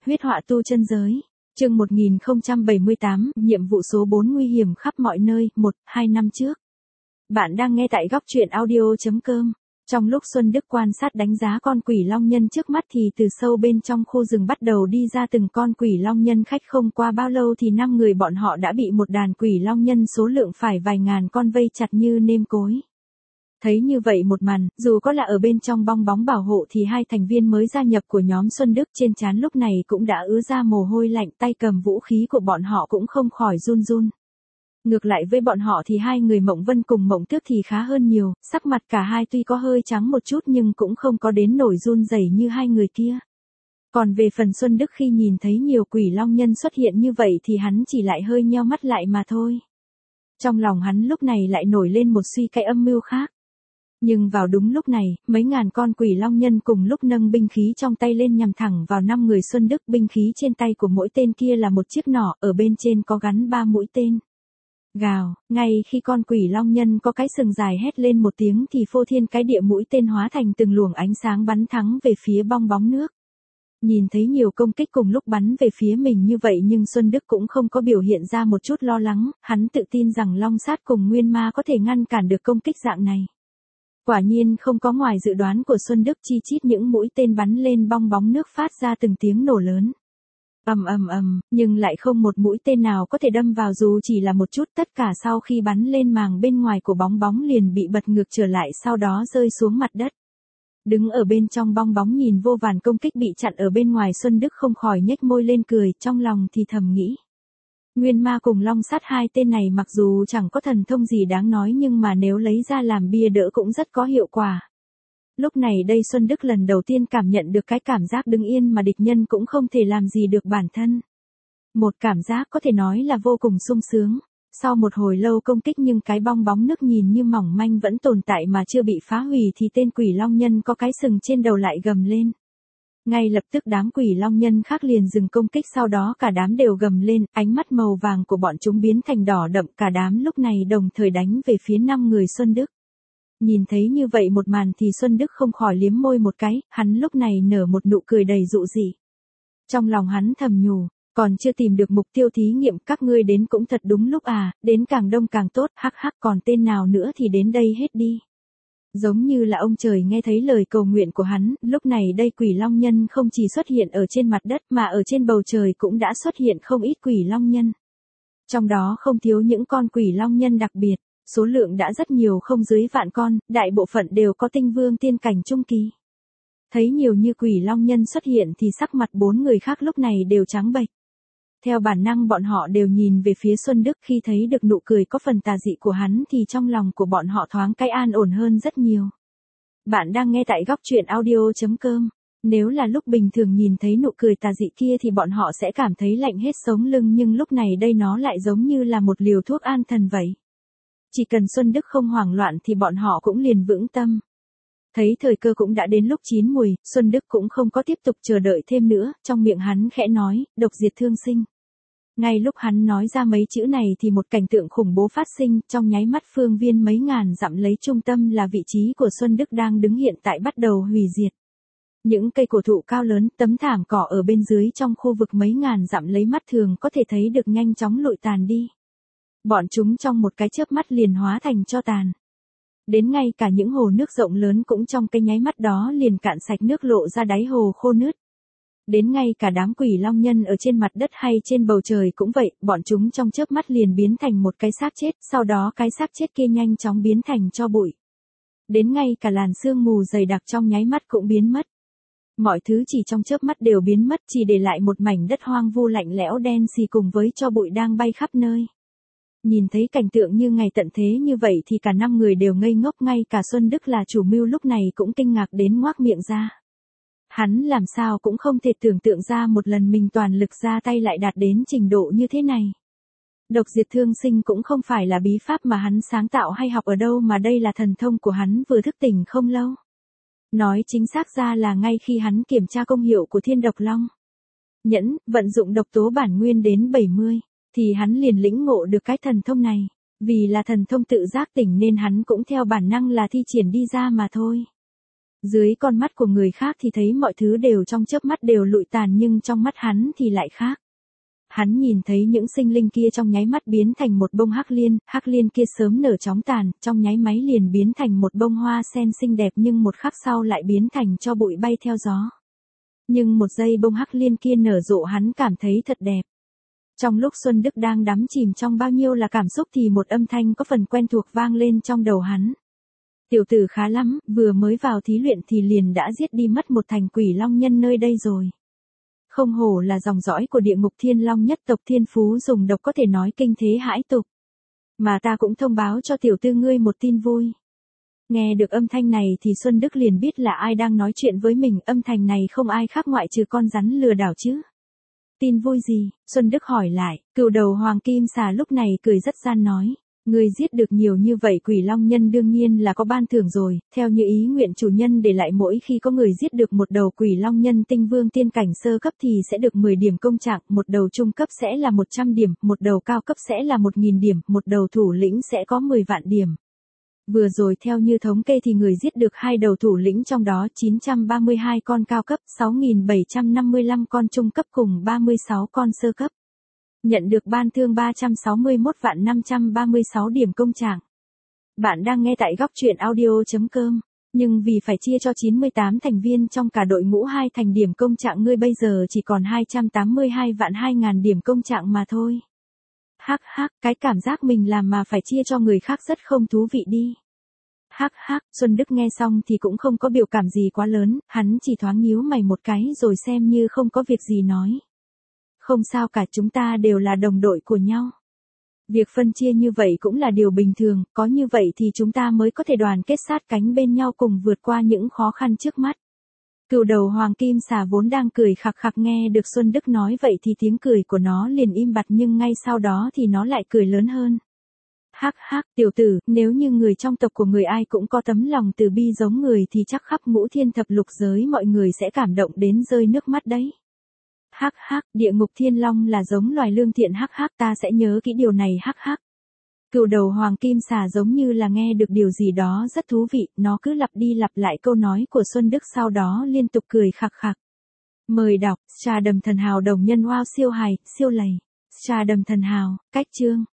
huyết họa tu chân giới. Chương 1078, nhiệm vụ số 4 nguy hiểm khắp mọi nơi, 1-2 năm trước. Bạn đang nghe tại góc truyện audio.com. Trong lúc Xuân Đức quan sát đánh giá con quỷ long nhân trước mắt thì từ sâu bên trong khu rừng bắt đầu đi ra từng con quỷ long nhân khách, không qua bao lâu thì 5 người bọn họ đã bị một đàn quỷ long nhân số lượng phải vài ngàn con vây chặt như nêm cối. Thấy như vậy một màn, dù có là ở bên trong bong bóng bảo hộ thì hai thành viên mới gia nhập của nhóm Xuân Đức trên trán lúc này cũng đã ứa ra mồ hôi lạnh, tay cầm vũ khí của bọn họ cũng không khỏi run run. Ngược lại với bọn họ thì hai người Mộng Vân cùng Mộng Tước thì khá hơn nhiều, sắc mặt cả hai tuy có hơi trắng một chút nhưng cũng không có đến nổi run rẩy như hai người kia. Còn về phần Xuân Đức khi nhìn thấy nhiều quỷ long nhân xuất hiện như vậy thì hắn chỉ lại hơi nheo mắt lại mà thôi. Trong lòng hắn lúc này lại nổi lên một suy cái âm mưu khác. Nhưng vào đúng lúc này, mấy ngàn con quỷ long nhân cùng lúc nâng binh khí trong tay lên nhằm thẳng vào 5 người Xuân Đức. Binh khí trên tay của mỗi tên kia là một chiếc nỏ, ở bên trên có gắn 3 mũi tên. Gào, ngay khi con quỷ long nhân có cái sừng dài hét lên một tiếng thì phô thiên cái địa mũi tên hóa thành từng luồng ánh sáng bắn thẳng về phía bong bóng nước. Nhìn thấy nhiều công kích cùng lúc bắn về phía mình như vậy nhưng Xuân Đức cũng không có biểu hiện ra một chút lo lắng, hắn tự tin rằng Long Sát cùng Nguyên Ma có thể ngăn cản được công kích dạng này. Quả nhiên không có ngoài dự đoán của Xuân Đức, chi chít những mũi tên bắn lên bong bóng nước phát ra từng tiếng nổ lớn. Ầm ầm ầm, nhưng lại không một mũi tên nào có thể đâm vào dù chỉ là một chút, tất cả sau khi bắn lên màng bên ngoài của bong bóng liền bị bật ngược trở lại, sau đó rơi xuống mặt đất. Đứng ở bên trong bong bóng nhìn vô vàn công kích bị chặn ở bên ngoài, Xuân Đức không khỏi nhếch môi lên cười, trong lòng thì thầm nghĩ. Nguyên Ma cùng Long Sát, hai tên này mặc dù chẳng có thần thông gì đáng nói nhưng mà nếu lấy ra làm bia đỡ cũng rất có hiệu quả. Lúc này đây Xuân Đức lần đầu tiên cảm nhận được cái cảm giác đứng yên mà địch nhân cũng không thể làm gì được bản thân. Một cảm giác có thể nói là vô cùng sung sướng. Sau một hồi lâu công kích nhưng cái bong bóng nước nhìn như mỏng manh vẫn tồn tại mà chưa bị phá hủy thì tên quỷ long nhân có cái sừng trên đầu lại gầm lên. Ngay lập tức đám quỷ long nhân khác liền dừng công kích, sau đó cả đám đều gầm lên, ánh mắt màu vàng của bọn chúng biến thành đỏ đậm, cả đám lúc này đồng thời đánh về phía 5 người Xuân Đức. Nhìn thấy như vậy một màn thì Xuân Đức không khỏi liếm môi một cái, hắn lúc này nở một nụ cười đầy dụ dị. Trong lòng hắn thầm nhủ, còn chưa tìm được mục tiêu thí nghiệm, các ngươi đến cũng thật đúng lúc à, đến càng đông càng tốt, hắc hắc, còn tên nào nữa thì đến đây hết đi. Giống như là ông trời nghe thấy lời cầu nguyện của hắn, lúc này đây quỷ long nhân không chỉ xuất hiện ở trên mặt đất mà ở trên bầu trời cũng đã xuất hiện không ít quỷ long nhân. Trong đó không thiếu những con quỷ long nhân đặc biệt, số lượng đã rất nhiều, không dưới vạn con, đại bộ phận đều có tinh vương tiên cảnh trung kỳ. Thấy nhiều như quỷ long nhân xuất hiện thì sắc mặt 4 người khác lúc này đều trắng bệch. Theo bản năng bọn họ đều nhìn về phía Xuân Đức, khi thấy được nụ cười có phần tà dị của hắn thì trong lòng của bọn họ thoáng cái an ổn hơn rất nhiều. Bạn đang nghe tại góc truyện audio.com. Nếu là lúc bình thường nhìn thấy nụ cười tà dị kia thì bọn họ sẽ cảm thấy lạnh hết sống lưng, nhưng lúc này đây nó lại giống như là một liều thuốc an thần vậy. Chỉ cần Xuân Đức không hoảng loạn thì bọn họ cũng liền vững tâm. Thấy thời cơ cũng đã đến lúc chín mùi, Xuân Đức cũng không có tiếp tục chờ đợi thêm nữa, trong miệng hắn khẽ nói, độc diệt thương sinh. Ngay lúc hắn nói ra mấy chữ này thì một cảnh tượng khủng bố phát sinh, trong nháy mắt phương viên mấy ngàn dặm lấy trung tâm là vị trí của Xuân Đức đang đứng hiện tại bắt đầu hủy diệt. Những cây cổ thụ cao lớn, tấm thảm cỏ ở bên dưới trong khu vực mấy ngàn dặm lấy mắt thường có thể thấy được nhanh chóng lụi tàn đi. Bọn chúng trong một cái chớp mắt liền hóa thành tro tàn. Đến ngay cả những hồ nước rộng lớn cũng trong cái nháy mắt đó liền cạn sạch, nước lộ ra đáy hồ khô nứt. Đến ngay cả đám quỷ long nhân ở trên mặt đất hay trên bầu trời cũng vậy, bọn chúng trong chớp mắt liền biến thành một cái xác chết, sau đó cái xác chết kia nhanh chóng biến thành tro bụi. Đến ngay cả làn sương mù dày đặc trong nháy mắt cũng biến mất. Mọi thứ chỉ trong chớp mắt đều biến mất, chỉ để lại một mảnh đất hoang vu lạnh lẽo đen xì cùng với tro bụi đang bay khắp nơi. Nhìn thấy cảnh tượng như ngày tận thế như vậy thì cả 5 người đều ngây ngốc, ngay cả Xuân Đức là chủ mưu lúc này cũng kinh ngạc đến ngoác miệng ra. Hắn làm sao cũng không thể tưởng tượng ra một lần mình toàn lực ra tay lại đạt đến trình độ như thế này. Độc diệt thương sinh cũng không phải là bí pháp mà hắn sáng tạo hay học ở đâu, mà đây là thần thông của hắn vừa thức tỉnh không lâu. Nói chính xác ra là ngay khi hắn kiểm tra công hiệu của Thiên Độc Long Nhẫn, vận dụng độc tố bản nguyên đến 70, thì hắn liền lĩnh ngộ được cái thần thông này. Vì là thần thông tự giác tỉnh nên hắn cũng theo bản năng là thi triển đi ra mà thôi. Dưới con mắt của người khác thì thấy mọi thứ đều trong chớp mắt đều lụi tàn nhưng trong mắt hắn thì lại khác. Hắn nhìn thấy những sinh linh kia trong nháy mắt biến thành một bông hắc liên kia sớm nở chóng tàn, trong nháy máy liền biến thành một bông hoa sen xinh đẹp nhưng một khắc sau lại biến thành tro bụi bay theo gió. Nhưng một giây bông hắc liên kia nở rộ hắn cảm thấy thật đẹp. Trong lúc Xuân Đức đang đắm chìm trong bao nhiêu là cảm xúc thì một âm thanh có phần quen thuộc vang lên trong đầu hắn. Tiểu tử khá lắm, vừa mới vào thí luyện thì liền đã giết đi mất một thành quỷ long nhân nơi đây rồi. Không hổ là dòng dõi của địa ngục thiên long nhất tộc, thiên phú dùng độc có thể nói kinh thế hãi tục. Mà ta cũng thông báo cho tiểu tư ngươi một tin vui. Nghe được âm thanh này thì Xuân Đức liền biết là ai đang nói chuyện với mình, âm thanh này không ai khác ngoại trừ con rắn lừa đảo chứ. Tin vui gì? Xuân Đức hỏi lại. Cừu đầu hoàng kim xà lúc này cười rất gian nói. Ngươi giết được nhiều như vậy quỷ long nhân đương nhiên là có ban thưởng rồi, theo như ý nguyện chủ nhân để lại, mỗi khi có người giết được một đầu quỷ long nhân tinh vương tiên cảnh sơ cấp thì sẽ được 10 điểm công trạng, một đầu trung cấp sẽ là 100 điểm, một đầu cao cấp sẽ là 1000 điểm, một đầu thủ lĩnh sẽ có 10 vạn điểm. Vừa rồi theo như thống kê thì người giết được 2 đầu thủ lĩnh, trong đó 932 con cao cấp, 6755 con trung cấp cùng 36 con sơ cấp. Nhận được ban thương 361.536 điểm công trạng. Bạn đang nghe tại góc truyện audio.com. Nhưng vì phải chia cho 98 thành viên trong cả đội ngũ 2 thành điểm công trạng, ngươi bây giờ chỉ còn 282.200.000 điểm công trạng mà thôi. Hắc hắc, cái cảm giác mình làm mà phải chia cho người khác rất không thú vị đi. Hắc hắc, Xuân Đức nghe xong thì cũng không có biểu cảm gì quá lớn, hắn chỉ thoáng nhíu mày một cái rồi xem như không có việc gì nói. Không sao cả, chúng ta đều là đồng đội của nhau. Việc phân chia như vậy cũng là điều bình thường, có như vậy thì chúng ta mới có thể đoàn kết sát cánh bên nhau cùng vượt qua những khó khăn trước mắt. Cừu đầu hoàng kim xà vốn đang cười khặc khặc nghe được Xuân Đức nói vậy thì tiếng cười của nó liền im bặt, nhưng ngay sau đó thì nó lại cười lớn hơn. Hắc hắc, tiểu tử, nếu như người trong tộc của người ai cũng có tấm lòng từ bi giống người thì chắc khắp ngũ thiên thập lục giới mọi người sẽ cảm động đến rơi nước mắt đấy. Hắc hắc, địa ngục thiên long là giống loài lương thiện, hắc hắc, ta sẽ nhớ kỹ điều này, hắc hắc. Cừu đầu hoàng kim xà giống như là nghe được điều gì đó rất thú vị, nó cứ lặp đi lặp lại câu nói của Xuân Đức sau đó liên tục cười khặc khặc. Mời đọc, Trà đầm thần hào đồng nhân wow siêu hài, siêu lầy. Trà đầm thần hào, cách chương.